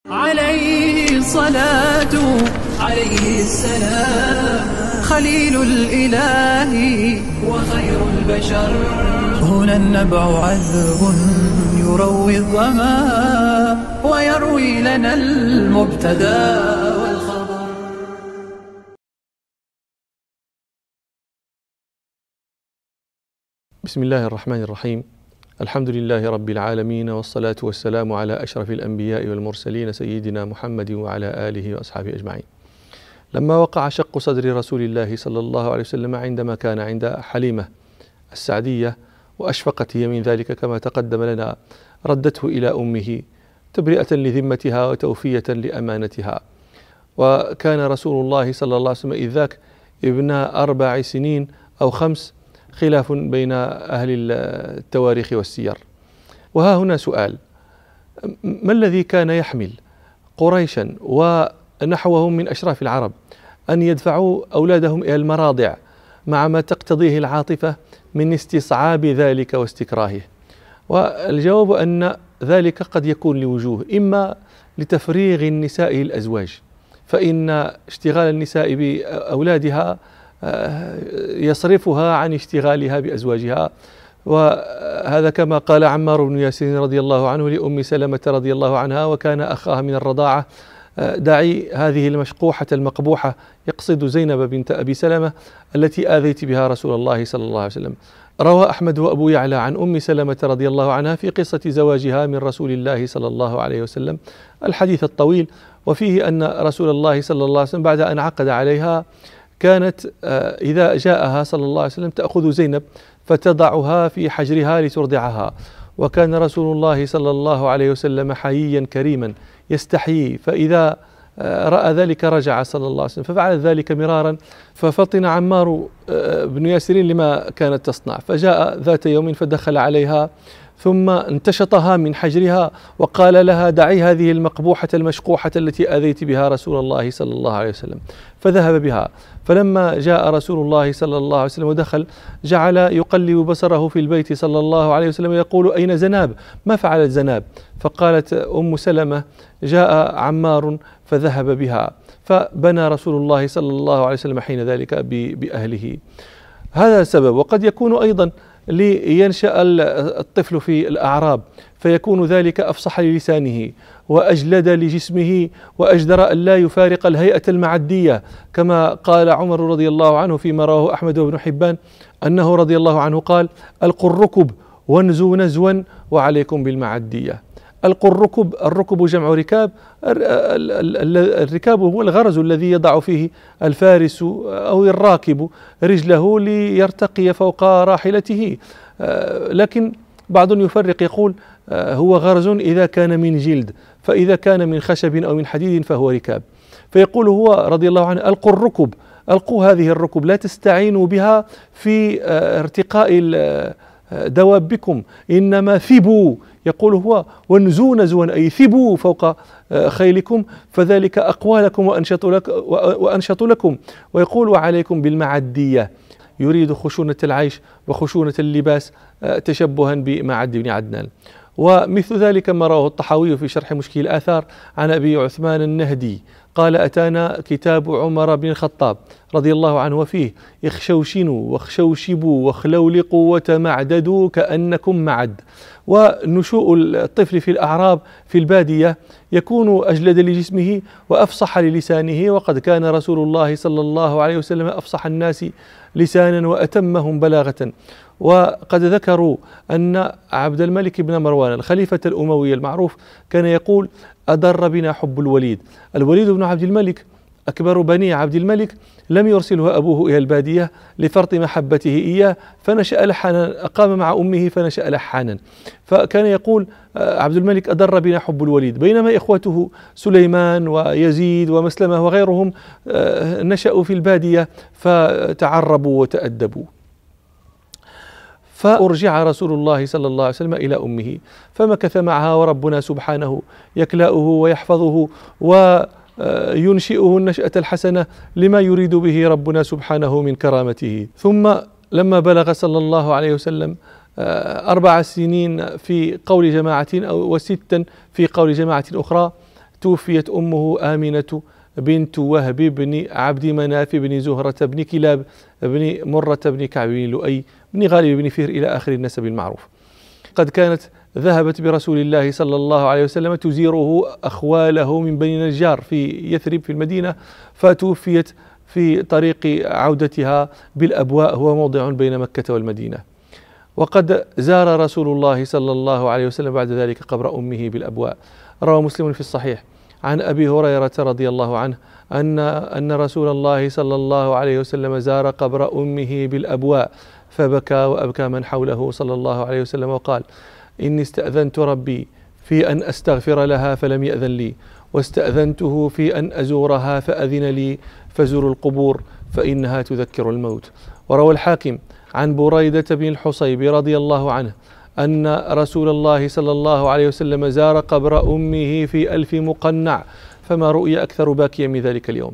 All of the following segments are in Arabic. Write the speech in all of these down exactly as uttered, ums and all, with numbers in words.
عليه الصلاة عليه السلام خليل الإله وخير البشر. هنا النبع عذب يروي الظما ويروي لنا المبتدى والخبر. بسم الله الرحمن الرحيم. الحمد لله رب العالمين، والصلاة والسلام على أشرف الأنبياء والمرسلين سيدنا محمد وعلى آله وأصحابه أجمعين. لما وقع شق صدر رسول الله صلى الله عليه وسلم عندما كان عند حليمة السعدية وأشفقت هي من ذلك كما تقدم لنا، ردته إلى أمه تبرئة لذمتها وتوفية لأمانتها. وكان رسول الله صلى الله عليه وسلم إذ ذاك ابن أربع سنين أو خمس، خلاف بين أهل التواريخ والسير. وها هنا سؤال: ما الذي كان يحمل قريشا ونحوهم من أشراف العرب أن يدفعوا أولادهم إلى المراضع مع ما تقتضيه العاطفة من استصعاب ذلك واستكراهه؟ والجواب أن ذلك قد يكون لوجوه: إما لتفريغ النساء الأزواج، فإن اشتغال النساء بأولادها يصرفها عن اشتغالها بأزواجها، وهذا كما قال عمار بن ياسر رضي الله عنه لأم سلمة رضي الله عنها وكان أخاها من الرضاعة: دعي هذه المشقوحة المقبوحة، يقصد زينب بنت أبي سلمة التي آذيت بها رسول الله صلى الله عليه وسلم. روى أحمد وأبو يعلى عن أم سلمة رضي الله عنها في قصة زواجها من رسول الله صلى الله عليه وسلم الحديث الطويل، وفيه أن رسول الله صلى الله عليه وسلم بعد أن عقد عليها كانت إذا جاءها صلى الله عليه وسلم تأخذ زينب فتضعها في حجرها لترضعها. وكان رسول الله صلى الله عليه وسلم حييا كريما يستحيي، فإذا رأى ذلك رجع صلى الله عليه وسلم، ففعل ذلك مرارا. ففطن عمار بن ياسر لما كانت تصنع، فجاء ذات يوم فدخل عليها ثم انتشطها من حجرها وقال لها: دعي هذه المقبوحة المشقوحة التي آذيت بها رسول الله صلى الله عليه وسلم. فذهب بها. فلما جاء رسول الله صلى الله عليه وسلم ودخل جعل يقلب بصره في البيت صلى الله عليه وسلم يقول: أين زناب؟ ما فعلت زناب؟ فقالت أم سلمة: جاء عمار فذهب بها. فبنى رسول الله صلى الله عليه وسلم حين ذلك بأهله. هذا سبب. وقد يكون أيضا لينشأ الطفل في الأعراب فيكون ذلك أفصح للسانه وأجلد لجسمه وأجدر أن لا يفارق الهيئة المعدية، كما قال عمر رضي الله عنه فيما رواه أحمد وابن حبان أنه رضي الله عنه قال: ألقوا الركب وانزوا نزوا وعليكم بالمعدية. ألقوا الركب، الركب جمع ركاب، الركاب هو الغرز الذي يضع فيه الفارس أو الراكب رجله ليرتقي فوق راحلته، لكن بعض يفرق يقول هو غرز إذا كان من جلد، فإذا كان من خشب أو من حديد فهو ركاب. فيقول هو رضي الله عنه: ألقوا الركب، ألقوا هذه الركب، لا تستعينوا بها في ارتقاء دوابكم، إنما ثبوا. يقول هو: وانزوا نزوا، أي ثبوا فوق خيلكم فذلك أقوى لكم وأنشط, لك وأنشط لكم. ويقول: وعليكم بالمعدية، يريد خشونة العيش وخشونة اللباس تشبها بمعد بن عدنان. ومثل ذلك ما رواه الطحاوي في شرح مشكل الآثار عن أبي عثمان النهدي قال: أتانا كتاب عمر بن الخطاب رضي الله عنه وفيه: اخشوشنوا واخشوشبوا واخلولقوا وتمعددوا كأنكم معد. ونشوء الطفل في الأعراب في البادية يكون أجلد لجسمه وأفصح للسانه، وقد كان رسول الله صلى الله عليه وسلم أفصح الناس لسانا وأتمهم بلاغة. وقد ذكروا أن عبد الملك بن مروان الخليفة الأموي المعروف كان يقول: أضر بنا حب الوليد. الوليد بن عبد الملك أكبر بني عبد الملك لم يرسله أبوه إلى البادية لفرط محبته إياه، فنشأ لحانا، أقام مع أمه فنشأ لحانا. فكان يقول عبد الملك: أضر بنا حب الوليد، بينما إخوته سليمان ويزيد ومسلمة وغيرهم نشأوا في البادية فتعربوا وتأدبوا. فأرجع رسول الله صلى الله عليه وسلم إلى أمه فمكث معها، وربنا سبحانه يكلأه ويحفظه وينشئه النشأة الحسنة لما يريد به ربنا سبحانه من كرامته. ثم لما بلغ صلى الله عليه وسلم أربع سنين في قول جماعة أو وستا في قول جماعة أخرى، توفيت أمه آمنة بنت وهب بن عبد مناف بن زهرة بن كلاب بن مرة بن كعب بن لؤي بن غالب بن فهر إلى آخر النسب المعروف. قد كانت ذهبت برسول الله صلى الله عليه وسلم تزيره أخواله من بني نجار في يثرب في المدينة، فتوفيت في طريق عودتها بالأبواء، هو موضع بين مكة والمدينة. وقد زار رسول الله صلى الله عليه وسلم بعد ذلك قبر أمه بالأبواء. روى مسلم في الصحيح عن أبي هريرة رضي الله عنه أن أن رسول الله صلى الله عليه وسلم زار قبر أمه بالأبواء فبكى وأبكى من حوله صلى الله عليه وسلم وقال: إني استأذنت ربي في أن أستغفر لها فلم يأذن لي، واستأذنته في أن أزورها فأذن لي، فزوروا القبور فإنها تذكر الموت. وروى الحاكم عن بريدة بن الحصيب رضي الله عنه أن رسول الله صلى الله عليه وسلم زار قبر أمه في ألف مقنع، فما رؤي أكثر باكيا من ذلك اليوم.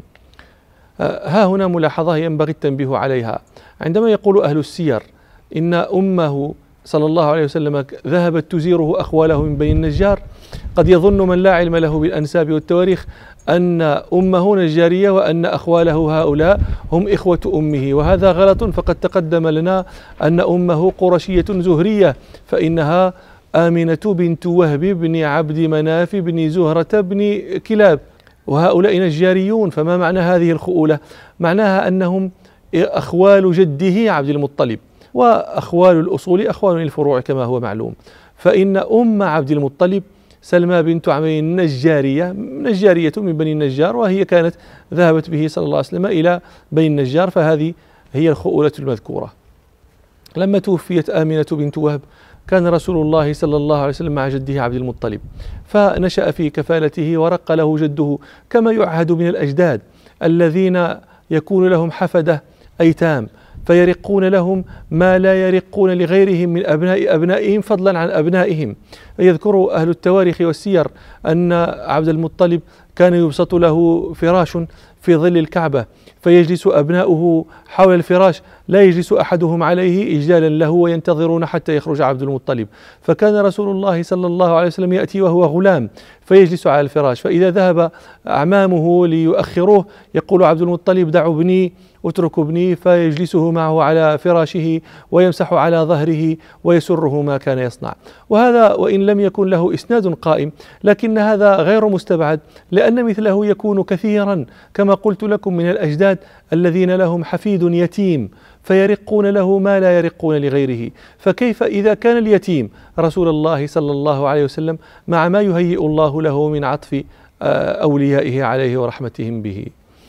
ها هنا ملاحظة ينبغي التنبيه عليها. عندما يقول أهل السير إن أمه صلى الله عليه وسلم ذهبت تزيره أخواله من بني النجار، قد يظن من لا علم له بالأنساب والتواريخ أن أمه نجارية وأن أخواله هؤلاء هم إخوة أمه، وهذا غلط. فقد تقدم لنا أن أمه قرشية زهرية، فإنها آمنة بنت وهب بن عبد مناف بن زهرة بن كلاب، وهؤلاء نجاريون. فما معنى هذه الخؤولة؟ معناها أنهم أخوال جده عبد المطلب، وأخوال الأصول أخوال الفروع كما هو معلوم. فإن أم عبد المطلب سلمى بنت عمي النجارية، نجارية من بني النجار، وهي كانت ذهبت به صلى الله عليه وسلم إلى بني النجار، فهذه هي الخؤولة المذكورة. لما توفيت آمنة بنت وهب كان رسول الله صلى الله عليه وسلم مع جده عبد المطلب، فنشأ في كفالته ورق له جده كما يعهد من الأجداد الذين يكون لهم حفدة أيتام، فيرقون لهم ما لا يرقون لغيرهم من أبناء أبنائهم فضلا عن أبنائهم. يذكر أهل التواريخ والسير أن عبد المطلب كان يبسط له فراش في ظل الكعبة، فيجلس أبناؤه حول الفراش، لا يجلس أحدهم عليه إجلالا له وينتظرون حتى يخرج عبد المطلب. فكان رسول الله صلى الله عليه وسلم يأتي وهو غلام فيجلس على الفراش، فإذا ذهب أعمامه ليؤخروه يقول عبد المطلب: دعوا ابني، اتركوا ابني، فيجلسه معه على فراشه ويمسح على ظهره ويسره ما كان يصنع. وهذا وإن لم يكن له إسناد قائم، لكن هذا غير مستبعد، لأن مثله يكون كثيرا كما قلت لكم من الأجداد الذين لهم حفيد يتيم فيرقون له ما لا يرقون لغيره. فكيف إذا كان اليتيم رسول الله صلى الله عليه وسلم مع ما يهيئ الله له من عطف أوليائه عليه ورحمتهم به.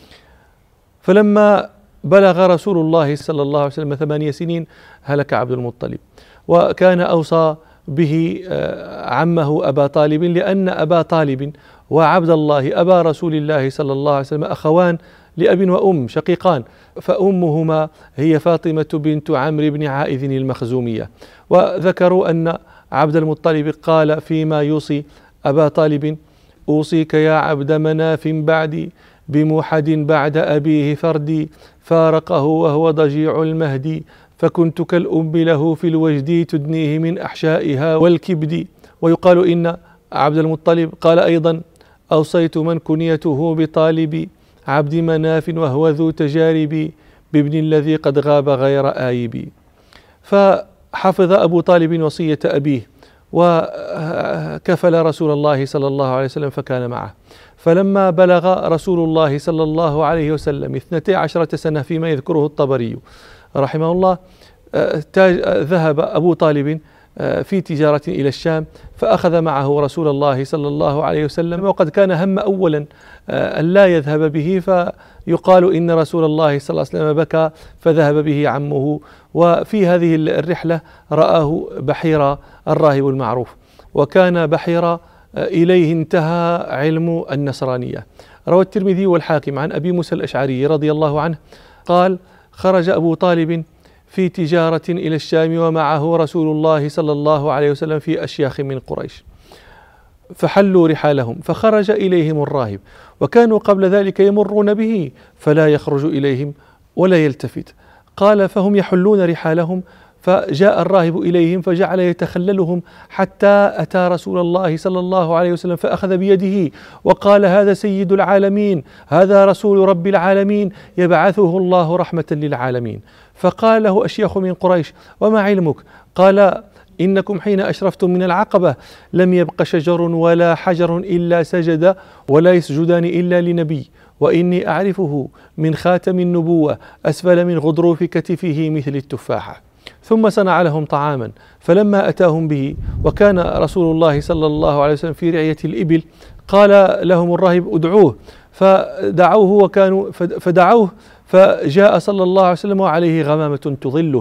فلما بلغ رسول الله صلى الله عليه وسلم ثمانية سنين هلك عبد المطلب، وكان أوصى به عمه أبا طالب، لأن أبا طالب وعبد الله أبا رسول الله صلى الله عليه وسلم أخوان لأب وأم شقيقان، فأمهما هي فاطمة بنت عمرو بن عائذ المخزومية. وذكروا أن عبد المطلب قال فيما يوصي أبا طالب: أوصيك يا عبد مناف بعدي بموحد بعد أبيه فردي، فارقه وهو ضجيع المهدي، فكنت كالأم له في الوجد تدنيه من أحشائها والكبد. ويقال إن عبد المطلب قال أيضا: أوصيت من كنيته بطالب عبد مناف وهو ذو تجارب، بابن الذي قد غاب غير آيب. فحفظ أبو طالب وصية أبيه وكفل رسول الله صلى الله عليه وسلم فكان معه. فلما بلغ رسول الله صلى الله عليه وسلم اثنتي عشرة سنة فيما يذكره الطبري رحمه الله، ذهب أبو طالب في تجارة إلى الشام، فأخذ معه رسول الله صلى الله عليه وسلم، وقد كان هم أولا أن لا يذهب به، فيقال إن رسول الله صلى الله عليه وسلم بكى فذهب به عمه. وفي هذه الرحلة رآه بحيرة الراهب المعروف، وكان بحيرة إليه انتهى علم النصرانية. روى الترمذي والحاكم عن أبي موسى الأشعري رضي الله عنه قال: خرج أبو طالب في تجارة إلى الشام ومعه رسول الله صلى الله عليه وسلم في أشياخ من قريش، فحلوا رحالهم، فخرج إليهم الراهب، وكانوا قبل ذلك يمرون به فلا يخرج إليهم ولا يلتفت. قال: فهم يحلون رحالهم فجاء الراهب إليهم فجعل يتخللهم حتى أتى رسول الله صلى الله عليه وسلم فأخذ بيده وقال: هذا سيد العالمين، هذا رسول رب العالمين يبعثه الله رحمة للعالمين. فقال له أشياخ من قريش: وما علمك؟ قال: إنكم حين أشرفتم من العقبة لم يبق شجر ولا حجر إلا سجد ولا يسجدان إلا لنبي، وإني أعرفه من خاتم النبوة أسفل من غضروف كتفه مثل التفاحة. ثم صنع لهم طعاما، فلما أتاهم به وكان رسول الله صلى الله عليه وسلم في رعية الإبل قال لهم الراهب: ادعوه. فدعوه وكانوا فدعوه فجاء صلى الله عليه وسلم وعليه غمامة تظله،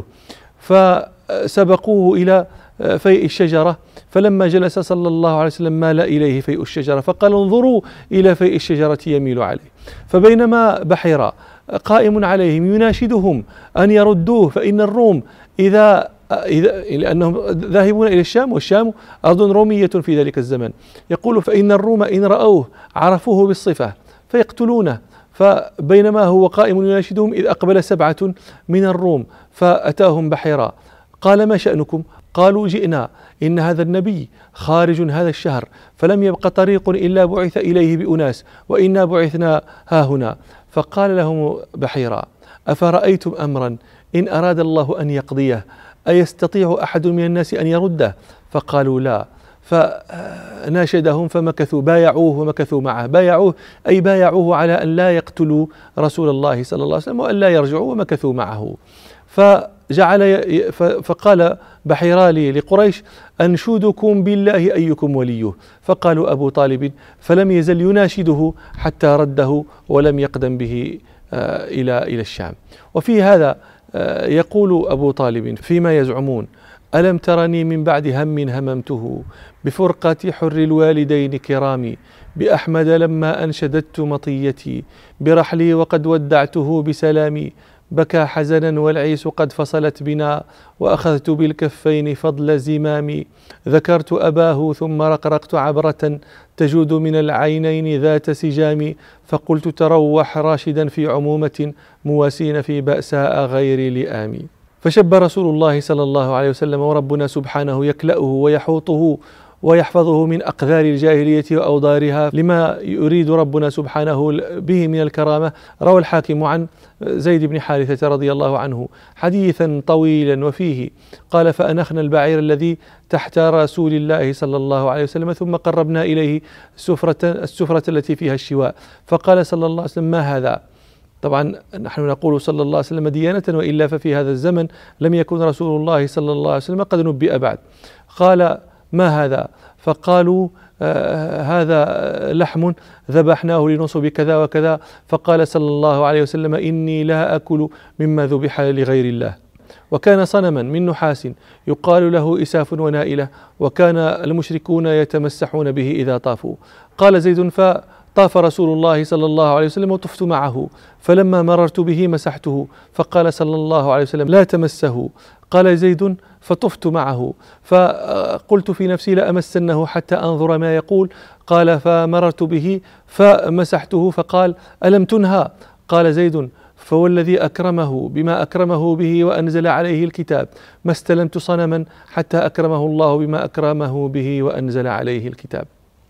فسبقوه إلى فيء الشجرة، فلما جلس صلى الله عليه وسلم مال إليه فيء الشجرة فقال: انظروا إلى فيء الشجرة يميل عليه. فبينما بحيرة قائم عليهم يناشدهم أن يردوه، فإن الروم إذا إذا لأنهم ذاهبون إلى الشام، والشام أرض رومية في ذلك الزمن، يقول: فإن الروم إن رأوه عرفوه بالصفة فيقتلونه. فبينما هو قائم يناشدهم إذ أقبل سبعة من الروم فأتاهم بحيرة، قال: ما شأنكم؟ قالوا: جئنا، إن هذا النبي خارج هذا الشهر، فلم يبق طريق إلا بعث إليه بأناس، وإنا بعثنا ها هنا. فقال لهم بحيرة: أفرأيتم أمرا إن أراد الله أن يقضيه أيستطيع أحد من الناس أن يرده؟ فقالوا: لا. فناشدهم فمكثوا، بايعوه ومكثوا معه. بايعوه أي بايعوه على أن لا يقتلوا رسول الله صلى الله عليه وسلم وأن لا يرجعوا، ومكثوا معه. فجعل فقال بحيرالي لقريش: أنشدكم بالله أيكم وليه؟ فقالوا: أبو طالب. فلم يزل يناشده حتى رده ولم يقدم به إلى إلى الشام. وفي هذا يقول أبو طالب فيما يزعمون: ألم ترني من بعد هم هممته بفرقة حر الوالدين كرامي، بأحمد لما أنشددت مطيتي برحلي وقد ودعته بسلامي، بكى حزنا والعيس قد فصلت بنا وأخذت بالكفين فضل زمامي، ذكرت أباه ثم رقرقت عبرة تجود من العينين ذات سجام، فقلت تروح راشدا في عمومة مواسين في بأساء غير لئام. فشب رسول الله صلى الله عليه وسلم وربنا سبحانه يكلأه ويحوطه ويحفظه من أقذار الجاهلية وأوضارها لما يريد ربنا سبحانه به من الكرامة. روى الحاكم عن زيد بن حارثة رضي الله عنه حديثا طويلا وفيه قال: فأنخنا البعير الذي تحت رسول الله صلى الله عليه وسلم ثم قربنا إليه السفرة, السفرة التي فيها الشواء، فقال صلى الله عليه وسلم: ما هذا؟ طبعا نحن نقول صلى الله عليه وسلم ديانة، وإلا ففي هذا الزمن لم يكن رسول الله صلى الله عليه وسلم قد نبئ بعد. قال: ما هذا؟ فقالوا: آه هذا لحم ذبحناه لنصب كذا وكذا. فقال صلى الله عليه وسلم: إني لا أكل مما ذبح لغير الله. وكان صنما من نحاس يقال له إساف ونائلة، وكان المشركون يتمسحون به إذا طافوا. قال زيد: فطاف رسول الله صلى الله عليه وسلم وطفت معه، فلما مررت به مسحته، فقال صلى الله عليه وسلم: لا تمسه. قال زيد: فطفت معه، فقلت في نفسي لأمسنه حتى أنظر ما يقول. قال: فمررت به فمسحته، فقال: ألم تنهى؟ قال زيد: فوالذي أكرمه بما أكرمه به وأنزل عليه الكتاب ما استلمت صنما حتى أكرمه الله بما أكرمه به وأنزل عليه الكتاب.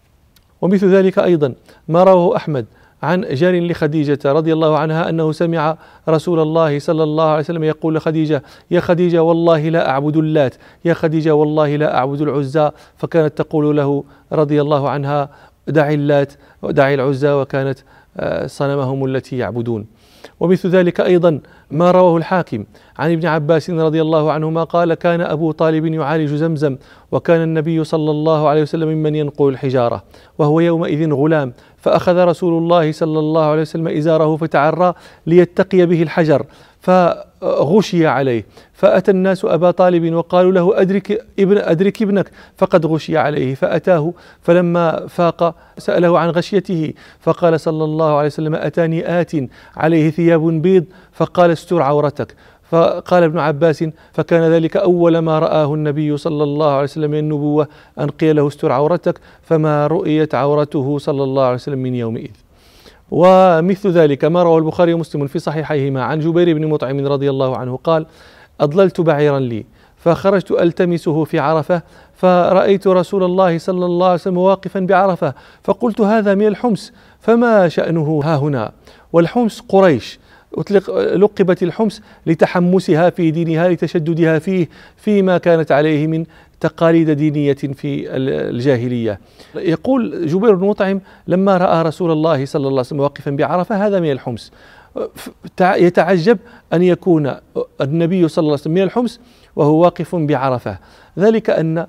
ومثل ذلك أيضا ما رواه أحمد عن جار لخديجة رضي الله عنها أنه سمع رسول الله صلى الله عليه وسلم يقول لخديجة: يا خديجة والله لا أعبد اللات، يا خديجة والله لا أعبد العزى. فكانت تقول له رضي الله عنها: دعي اللات ودعي العزى، وكانت صنمهم التي يعبدون. ومثل ذلك أيضا ما رواه الحاكم عن ابن عباس رضي الله عنهما قال: كان أبو طالب يعالج زمزم، وكان النبي صلى الله عليه وسلم ممن ينقل الحجارة، وهو يومئذ غلام، فأخذ رسول الله صلى الله عليه وسلم إزاره فتعرى ليتقي به الحجر، فغشي عليه، فأتى الناس أبا طالب وقالوا له: أدرك, ابن أدرك ابنك فقد غشي عليه. فأتاه، فلما فاق سأله عن غشيته، فقال صلى الله عليه وسلم: أتاني آت عليه ثياب بيض فقال: استر عورتك. فقال ابن عباس: فكان ذلك أول ما رآه النبي صلى الله عليه وسلم من النبوة، أن قيل له: استر عورتك، فما رؤيت عورته صلى الله عليه وسلم من يومئذ. ومثل ذلك ما رواه البخاري ومسلم في صحيحيهما عن جبير بن مطعم رضي الله عنه قال: أضللت بعيرا لي فخرجت ألتمسه في عرفة، فرأيت رسول الله صلى الله عليه وسلم واقفا بعرفة، فقلت هذا من الحمص، فما شأنه ها هنا؟ والحمص قريش، أطلق لقبت الحمص لتحمسها في دينها، لتشددها فيه فيما كانت عليه من تقاليد دينية في الجاهلية. يقول جبير بن مطعم لما رأى رسول الله صلى الله عليه وسلم واقفا بعرفة هذا من الحمص، يتعجب أن يكون النبي صلى الله عليه وسلم من الحمص وهو واقف بعرفة، ذلك أن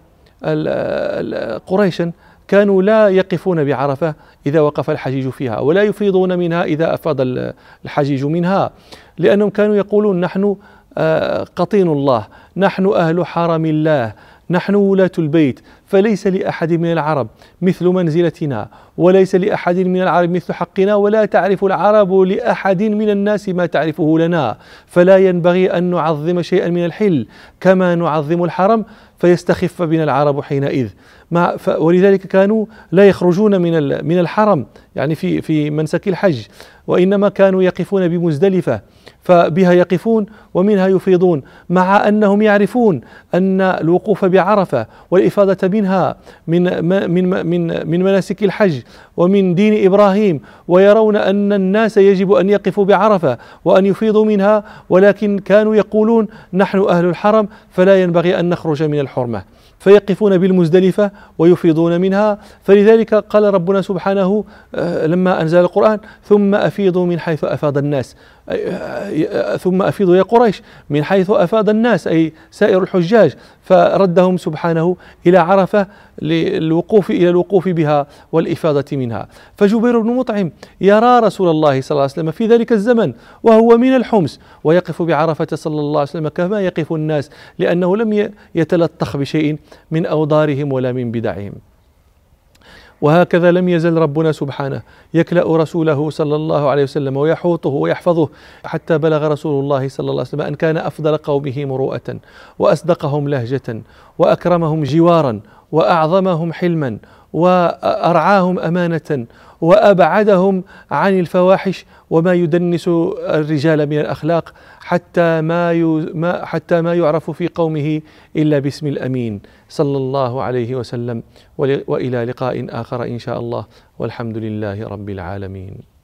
قريشا كانوا لا يقفون بعرفة إذا وقف الحجيج فيها، ولا يفيضون منها إذا أفاض الحجيج منها، لأنهم كانوا يقولون نحن قطين الله، نحن أهل حرم الله، نحن ولاة البيت، فليس لأحد من العرب مثل منزلتنا، وليس لأحد من العرب مثل حقنا، ولا تعرف العرب لأحد من الناس ما تعرفه لنا، فلا ينبغي أن نعظم شيئا من الحل كما نعظم الحرم فيستخف بنا العرب حينئذ. مع ولذلك كانوا لا يخرجون من من الحرم يعني في في منسك الحج، وإنما كانوا يقفون بمزدلفة، فبها يقفون ومنها يفيضون، مع أنهم يعرفون أن الوقوف بعرفة والإفاضة منها من من من من مناسك الحج ومن دين إبراهيم، ويرون أن الناس يجب أن يقفوا بعرفة وأن يفيضوا منها، ولكن كانوا يقولون نحن أهل الحرم فلا ينبغي أن نخرج من الحرمة، فيقفون بالمزدلفة ويفيضون منها. فلذلك قال ربنا سبحانه لما أنزل القرآن ثم أفيضوا من حيث أفاض الناس، ثم أفيضوا يا قريش من حيث أفاض الناس أي سائر الحجاج، فردهم سبحانه إلى عرفة للوقوف إلى الوقوف بها والإفاضة منها. فجبير بن مطعم يرى رسول الله صلى الله عليه وسلم في ذلك الزمن وهو من الحمص ويقف بعرفة صلى الله عليه وسلم كما يقف الناس، لأنه لم يتلطخ بشيء من أوضارهم ولا من بدعهم. وهكذا لم يزل ربنا سبحانه يكلأ رسوله صلى الله عليه وسلم ويحوطه ويحفظه، حتى بلغ رسول الله صلى الله عليه وسلم أن كان أفضل قومه مروءة وأصدقهم لهجة وأكرمهم جوارا وأعظمهم حلما وأرعاهم أمانة وأبعدهم عن الفواحش وما يدنس الرجال من الأخلاق، حتى ما حتى ما يعرف في قومه إلا باسم الأمين صلى الله عليه وسلم. وإلى لقاء آخر إن شاء الله، والحمد لله رب العالمين.